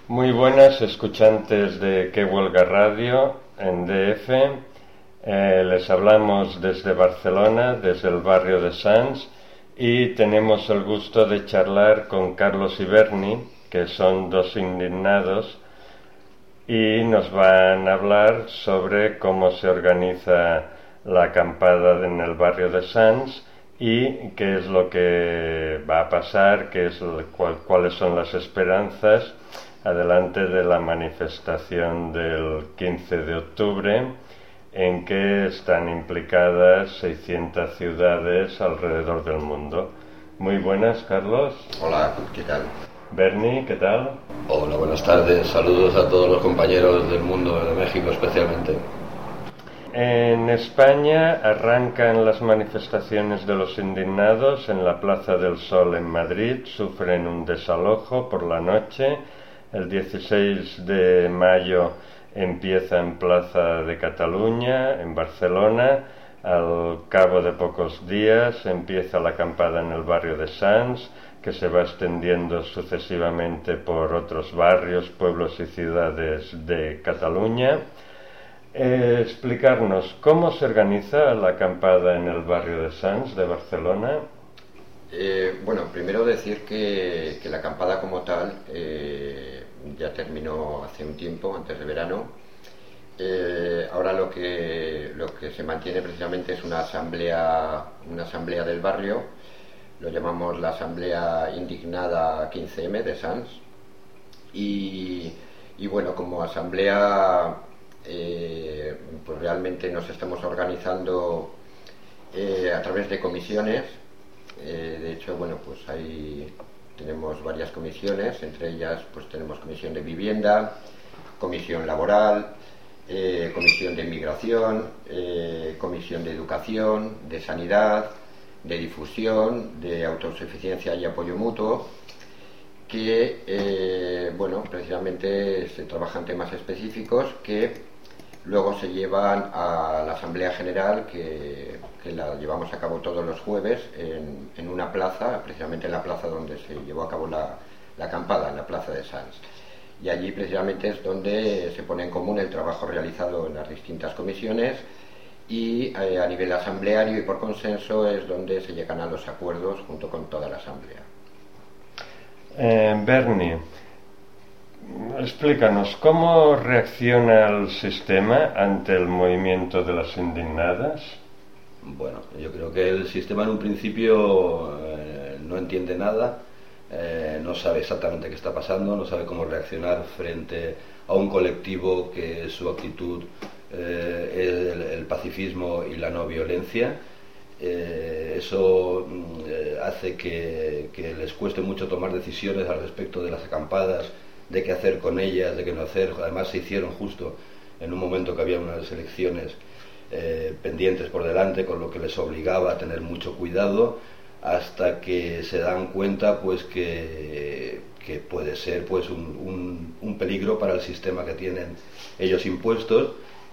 Muy buenas escuchantes de Que Huelga Radio en DF. Les hablamos desde Barcelona, desde el barrio de Sants, y tenemos el gusto de charlar con Carlos y Berni, que son dos indignados, y nos van a hablar sobre cómo se organiza la acampada en el barrio de Sants y qué es lo que va a pasar, cuáles son las esperanzas adelante de la manifestación del 15 de octubre, en que están implicadas 600 ciudades alrededor del mundo. Muy buenas, Carlos. Hola, ¿qué tal? Berni, ¿qué tal? Hola, buenas tardes. Saludos a todos los compañeros del mundo, de México especialmente. En España arrancan las manifestaciones de los indignados en la Plaza del Sol en Madrid. Sufren un desalojo por la noche. El 16 de mayo empieza en Plaza de Cataluña, en Barcelona. Al cabo de pocos días empieza la acampada en el barrio de Sants, que se va extendiendo sucesivamente por otros barrios, pueblos y ciudades de Cataluña. Explicarnos cómo se organiza la acampada en el barrio de Sants de Barcelona. Bueno, primero decir que la acampada como tal ya terminó hace un tiempo, antes de verano. Ahora lo que se mantiene precisamente es una asamblea del barrio. Lo llamamos la Asamblea Indignada 15M de Sants. Y bueno, como asamblea pues realmente nos estamos organizando a través de comisiones. De hecho, bueno, pues ahí tenemos varias comisiones, entre ellas pues tenemos comisión de vivienda, comisión laboral, comisión de inmigración, comisión de educación, de sanidad, de difusión, de autosuficiencia y apoyo mutuo, que bueno, precisamente se trabajan temas específicos que luego se llevan a la Asamblea General, que la llevamos a cabo todos los jueves en una plaza, precisamente en la plaza donde se llevó a cabo la acampada, en la Plaza de Sants. Y allí precisamente es donde se pone en común el trabajo realizado en las distintas comisiones y a nivel asambleario y por consenso es donde se llegan a los acuerdos junto con toda la Asamblea. Berni, explícanos, ¿cómo reacciona el sistema ante el movimiento de las indignadas? Bueno, yo creo que el sistema en un principio no entiende nada, no sabe exactamente qué está pasando, no sabe cómo reaccionar frente a un colectivo que su actitud es el pacifismo y la no violencia. Eso hace que les cueste mucho tomar decisiones al respecto de las acampadas, de qué hacer con ellas, de qué no hacer. Además se hicieron justo en un momento que había unas elecciones pendientes por delante, con lo que les obligaba a tener mucho cuidado, hasta que se dan cuenta pues que puede ser pues un peligro para el sistema que tienen ellos impuestos.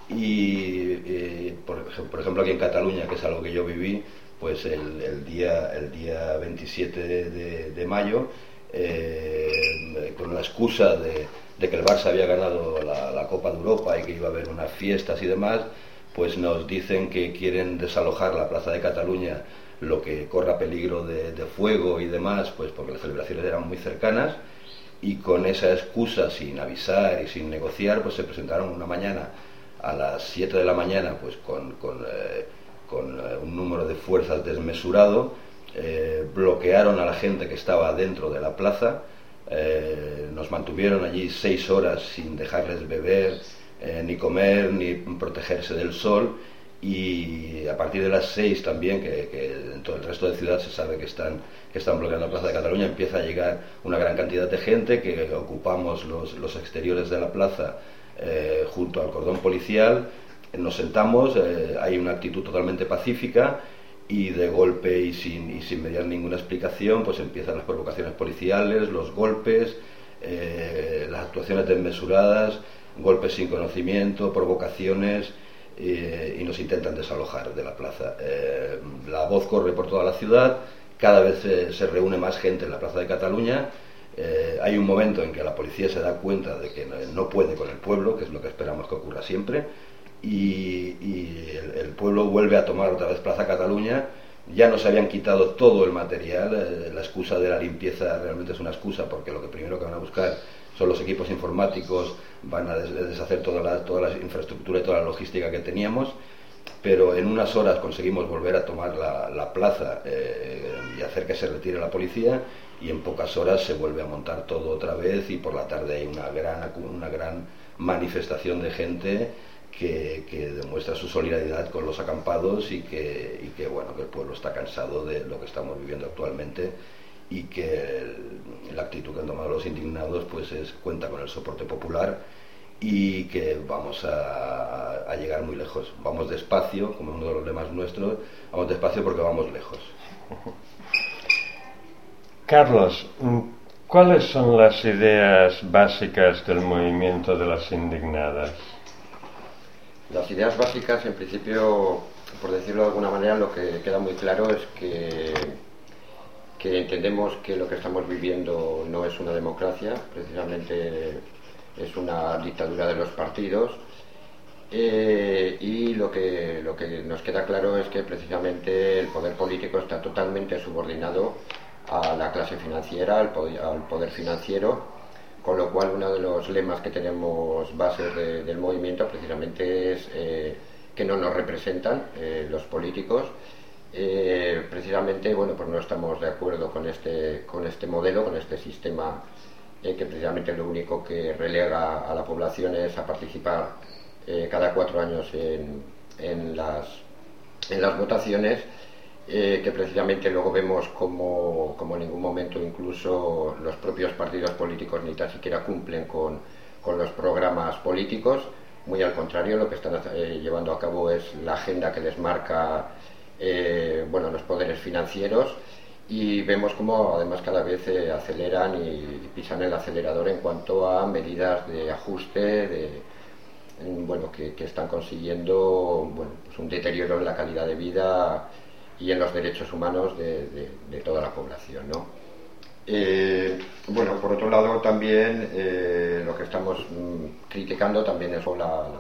Y por ejemplo aquí en Cataluña, que es algo que yo viví, pues el día 27 de mayo, con la excusa de que el Barça había ganado la Copa de Europa y que iba a haber unas fiestas y demás, pues nos dicen que quieren desalojar la Plaza de Cataluña, lo que corra peligro de fuego y demás, pues porque las celebraciones eran muy cercanas, y con esa excusa, sin avisar y sin negociar, pues se presentaron una mañana a las 7 de la mañana, pues con un número de fuerzas desmesurado, bloquearon a la gente que estaba dentro de la plaza, nos mantuvieron allí 6 horas sin dejarles beber, ni comer, ni protegerse del sol, y a partir de las 6 también, que en todo el resto de ciudad se sabe que están bloqueando la Plaza de Cataluña, empieza a llegar una gran cantidad de gente que ocupamos los exteriores de la plaza junto al cordón policial. Nos sentamos, hay una actitud totalmente pacífica, y de golpe y sin mediar ninguna explicación pues empiezan las provocaciones policiales, los golpes, las actuaciones desmesuradas, golpes sin conocimiento, provocaciones, y nos intentan desalojar de la plaza. La voz corre por toda la ciudad, cada vez se reúne más gente en la Plaza de Cataluña, Hay un momento en que la policía se da cuenta de que no puede con el pueblo, que es lo que esperamos que ocurra siempre, y el pueblo vuelve a tomar otra vez Plaza Cataluña. Ya nos habían quitado todo el material, la excusa de la limpieza realmente es una excusa, porque lo que primero que van a buscar son los equipos informáticos, van a deshacer toda la infraestructura y toda la logística que teníamos, pero en unas horas conseguimos volver a tomar la plaza y hacer que se retire la policía, y en pocas horas se vuelve a montar todo otra vez, y por la tarde hay una gran manifestación de gente que demuestra su solidaridad con los acampados y que bueno, que el pueblo está cansado de lo que estamos viviendo actualmente, y que la actitud que han tomado los indignados pues cuenta con el soporte popular, y que vamos a llegar muy lejos. Vamos despacio, como uno de los lemas nuestros, vamos despacio porque vamos lejos. Carlos, ¿cuáles son las ideas básicas del movimiento de las indignadas? Las ideas básicas, en principio, por decirlo de alguna manera, lo que queda muy claro es que entendemos que lo que estamos viviendo no es una democracia, precisamente es una dictadura de los partidos, y lo que nos queda claro es que precisamente el poder político está totalmente subordinado a la clase financiera, al poder financiero, con lo cual uno de los lemas que tenemos bases del movimiento precisamente es que no nos representan los políticos. Precisamente, bueno, pues no estamos de acuerdo con este modelo, con este sistema que precisamente lo único que relega a la población es a participar cada 4 años en las votaciones, que precisamente luego vemos como en ningún momento incluso los propios partidos políticos ni tan siquiera cumplen con los programas políticos. Muy al contrario, lo que están llevando a cabo es la agenda que les marca los poderes financieros, y vemos como además cada vez aceleran y pisan el acelerador en cuanto a medidas de ajuste que están consiguiendo pues un deterioro en la calidad de vida y en los derechos humanos de toda la población, ¿no? Por otro lado también lo que estamos criticando también es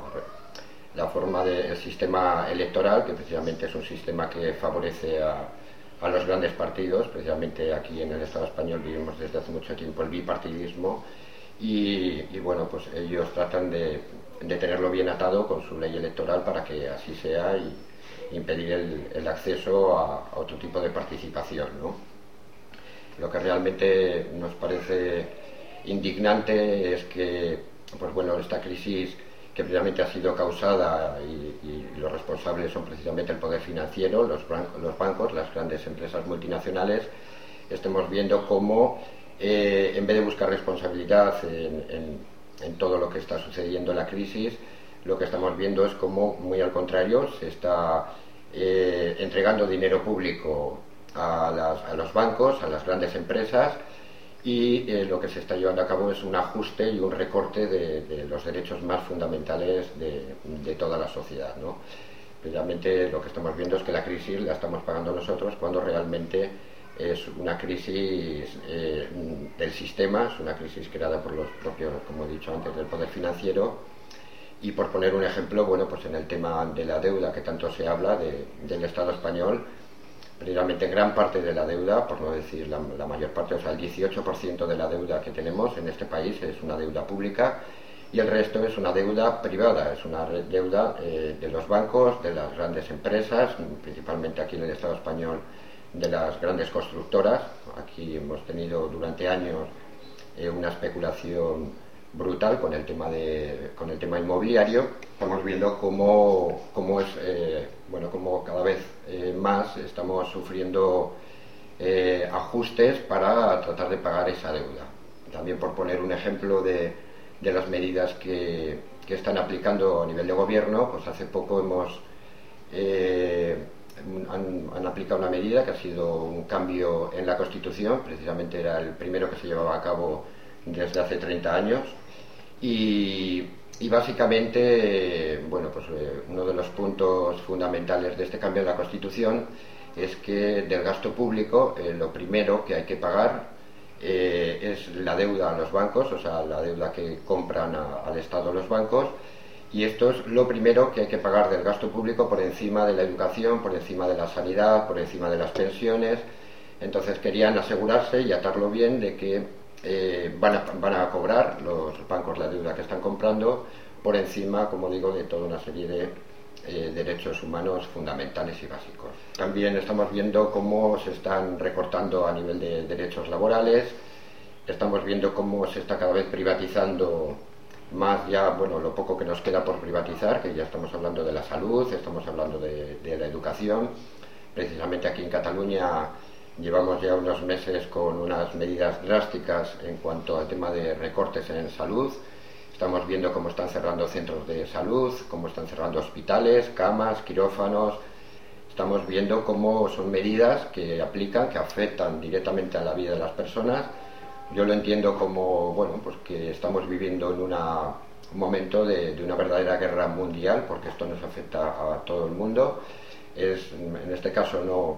la forma del sistema electoral, que precisamente es un sistema que favorece a los grandes partidos. Precisamente aquí en el Estado español vivimos desde hace mucho tiempo el bipartidismo, y pues ellos tratan de tenerlo bien atado con su ley electoral para que así sea, y impedir el acceso a otro tipo de participación, ¿no? Lo que realmente nos parece indignante es que esta crisis, que precisamente ha sido causada y los responsables son precisamente el poder financiero, los bancos, las grandes empresas multinacionales, estemos viendo cómo en vez de buscar responsabilidad en todo lo que está sucediendo en la crisis, lo que estamos viendo es cómo, muy al contrario, se está entregando dinero público a los bancos, a las grandes empresas, y lo que se está llevando a cabo es un ajuste y un recorte de los derechos más fundamentales de toda la sociedad, ¿no? Realmente lo que estamos viendo es que la crisis la estamos pagando nosotros, cuando realmente es una crisis del sistema, es una crisis creada por los propios, como he dicho antes, del poder financiero. Y por poner un ejemplo, pues en el tema de la deuda que tanto se habla del Estado español, precisamente gran parte de la deuda, por no decir la mayor parte, o sea, el 18% de la deuda que tenemos en este país es una deuda pública, y el resto es una deuda privada, es una deuda de los bancos, de las grandes empresas, principalmente aquí en el Estado español, de las grandes constructoras. Aquí hemos tenido durante años una especulación brutal con el tema inmobiliario. Estamos viendo cómo cada vez más estamos sufriendo ajustes para tratar de pagar esa deuda. También, por poner un ejemplo de las medidas que están aplicando a nivel de gobierno, pues hace poco han aplicado una medida que ha sido un cambio en la Constitución. Precisamente era el primero que se llevaba a cabo desde hace 30 años, y básicamente uno de los puntos fundamentales de este cambio en la Constitución es que del gasto público lo primero que hay que pagar es la deuda a los bancos, o sea, la deuda que compran al Estado los bancos, y esto es lo primero que hay que pagar del gasto público por encima de la educación, por encima de la sanidad, por encima de las pensiones. Entonces querían asegurarse y atarlo bien de que van a cobrar los bancos la deuda que están comprando por encima, como digo, de toda una serie de derechos humanos fundamentales y básicos. También estamos viendo cómo se están recortando a nivel de derechos laborales, estamos viendo cómo se está cada vez privatizando más ya, bueno, lo poco que nos queda por privatizar, que ya estamos hablando de la salud, estamos hablando de la educación. Precisamente aquí en Cataluña llevamos ya unos meses con unas medidas drásticas en cuanto al tema de recortes en salud. Estamos viendo cómo están cerrando centros de salud, cómo están cerrando hospitales, camas, quirófanos. Estamos viendo cómo son medidas que aplican, que afectan directamente a la vida de las personas. Yo lo entiendo como, bueno, pues que estamos viviendo en un momento de una verdadera guerra mundial, porque esto nos afecta a todo el mundo. En este caso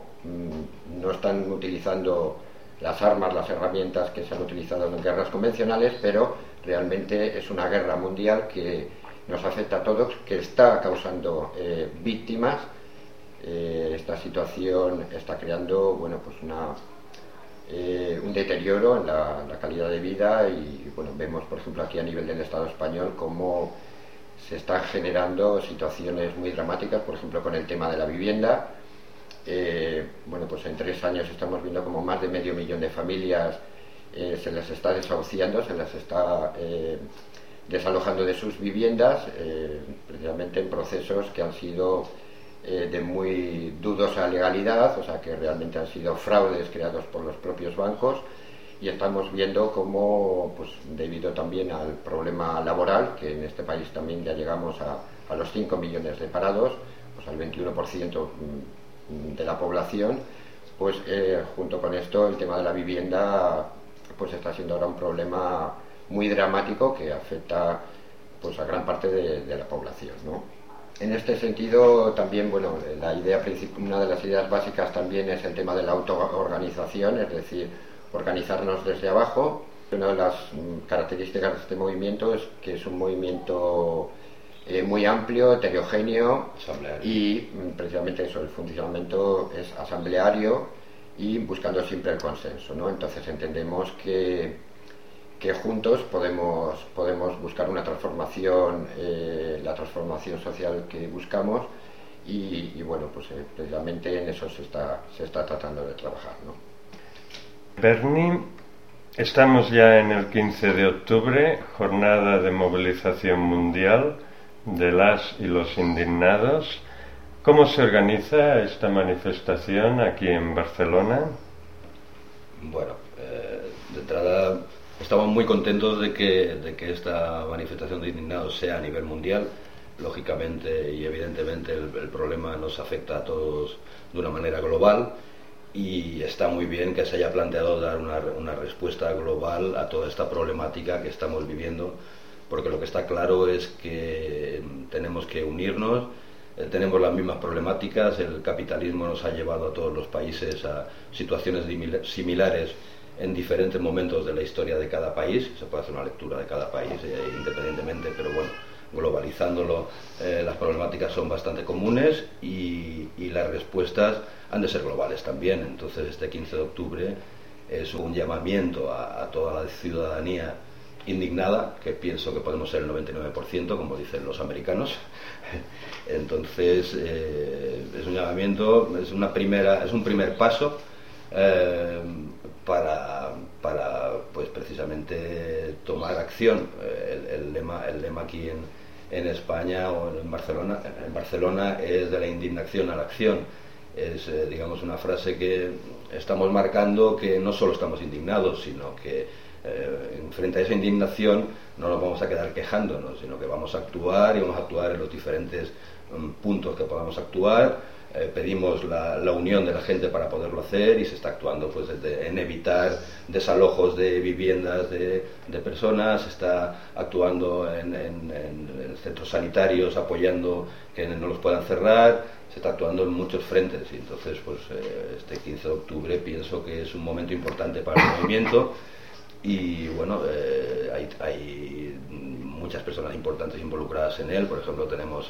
no están utilizando las armas, las herramientas que se han utilizado en guerras convencionales, pero realmente es una guerra mundial que nos afecta a todos, que está causando víctimas. Esta situación está creando, bueno, pues un deterioro en la calidad de vida, y bueno, vemos por ejemplo aquí a nivel del Estado español cómo se están generando situaciones muy dramáticas, por ejemplo con el tema de la vivienda. Bueno, pues en 3 años estamos viendo como más de 500.000 de familias se les está desahuciando, se les está desalojando de sus viviendas, precisamente en procesos que han sido de muy dudosa legalidad, o sea que realmente han sido fraudes creados por los propios bancos. Y estamos viendo cómo, pues debido también al problema laboral, que en este país también ya llegamos a los 5 millones de parados, pues al 21% de la población, pues junto con esto el tema de la vivienda pues está siendo ahora un problema muy dramático que afecta pues a gran parte de la población, ¿no? En este sentido también, bueno, una de las ideas básicas también es el tema de la autoorganización, es decir, organizarnos desde abajo. Una de las características de este movimiento es que es un movimiento muy amplio, heterogéneo, y precisamente eso, el funcionamiento es asambleario y buscando siempre el consenso, ¿no? Entonces entendemos que juntos podemos buscar una transformación, la transformación social que buscamos, y bueno, pues precisamente en eso se está tratando de trabajar, ¿no? Berni, estamos ya en el 15 de octubre, jornada de movilización mundial de las y los indignados. ¿Cómo se organiza esta manifestación aquí en Barcelona? Bueno, de entrada estamos muy contentos de que esta manifestación de indignados sea a nivel mundial. Lógicamente y evidentemente el problema nos afecta a todos de una manera global, y está muy bien que se haya planteado dar una respuesta global a toda esta problemática que estamos viviendo, porque lo que está claro es que tenemos que unirnos. Tenemos las mismas problemáticas, el capitalismo nos ha llevado a todos los países a situaciones similares en diferentes momentos de la historia de cada país. Se puede hacer una lectura de cada país independientemente, pero bueno, globalizándolo, las problemáticas son bastante comunes y las respuestas han de ser globales también. Entonces este 15 de octubre es un llamamiento a toda la ciudadanía indignada, que pienso que podemos ser el 99%, como dicen los americanos. Entonces es un llamamiento, es un primer paso para pues precisamente tomar acción. El lema aquí en España o en Barcelona es de la indignación a la acción. Es digamos una frase que estamos marcando que no solo estamos indignados, sino que frente a esa indignación no nos vamos a quedar quejándonos, sino que vamos a actuar, y vamos a actuar en los diferentes puntos que podamos actuar, pedimos la unión de la gente para poderlo hacer, y se está actuando pues en evitar desalojos de viviendas de personas, se está actuando en centros sanitarios apoyando que no los puedan cerrar, se está actuando en muchos frentes, y entonces pues este 15 de octubre pienso que es un momento importante para el movimiento. Y bueno, hay muchas personas importantes involucradas en él. Por ejemplo, tenemos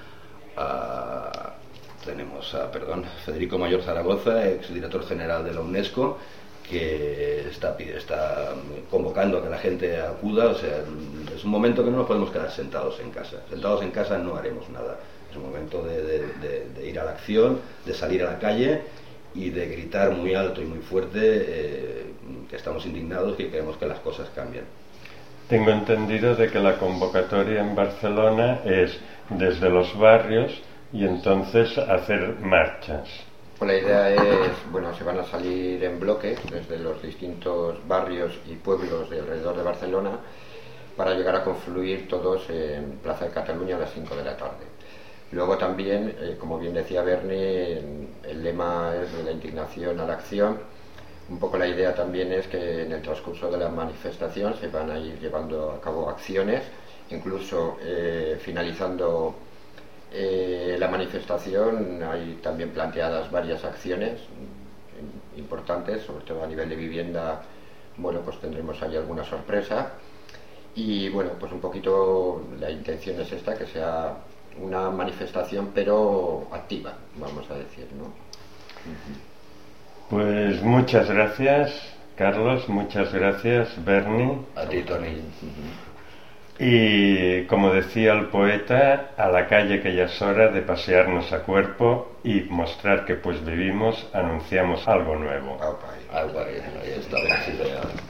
a Federico Mayor Zaragoza, exdirector general de la UNESCO, que está convocando a que la gente acuda. O sea, es un momento que no nos podemos quedar sentados en casa. Sentados en casa no haremos nada. Es un momento de ir a la acción, de salir a la calle y de gritar muy alto y muy fuerte que estamos indignados y queremos que las cosas cambien. Tengo entendido de que la convocatoria en Barcelona es desde los barrios y entonces hacer marchas. Pues la idea es, bueno, se van a salir en bloque desde los distintos barrios y pueblos de alrededor de Barcelona para llegar a confluir todos en Plaza de Cataluña a las 5 de la tarde. Luego también, como bien decía Bernie, el lema es de la indignación a la acción. Un poco la idea también es que en el transcurso de la manifestación se van a ir llevando a cabo acciones, incluso finalizando la manifestación hay también planteadas varias acciones importantes, sobre todo a nivel de vivienda. Bueno, pues tendremos ahí alguna sorpresa y bueno, pues un poquito la intención es esta, que sea una manifestación pero activa, vamos a decir, ¿no? Pues muchas gracias, Carlos, muchas gracias, Bernie. A ti, Tony. Y como decía el poeta, a la calle, que ya es hora de pasearnos a cuerpo y mostrar que pues vivimos, anunciamos algo nuevo. Ahí estamos, sí, señor.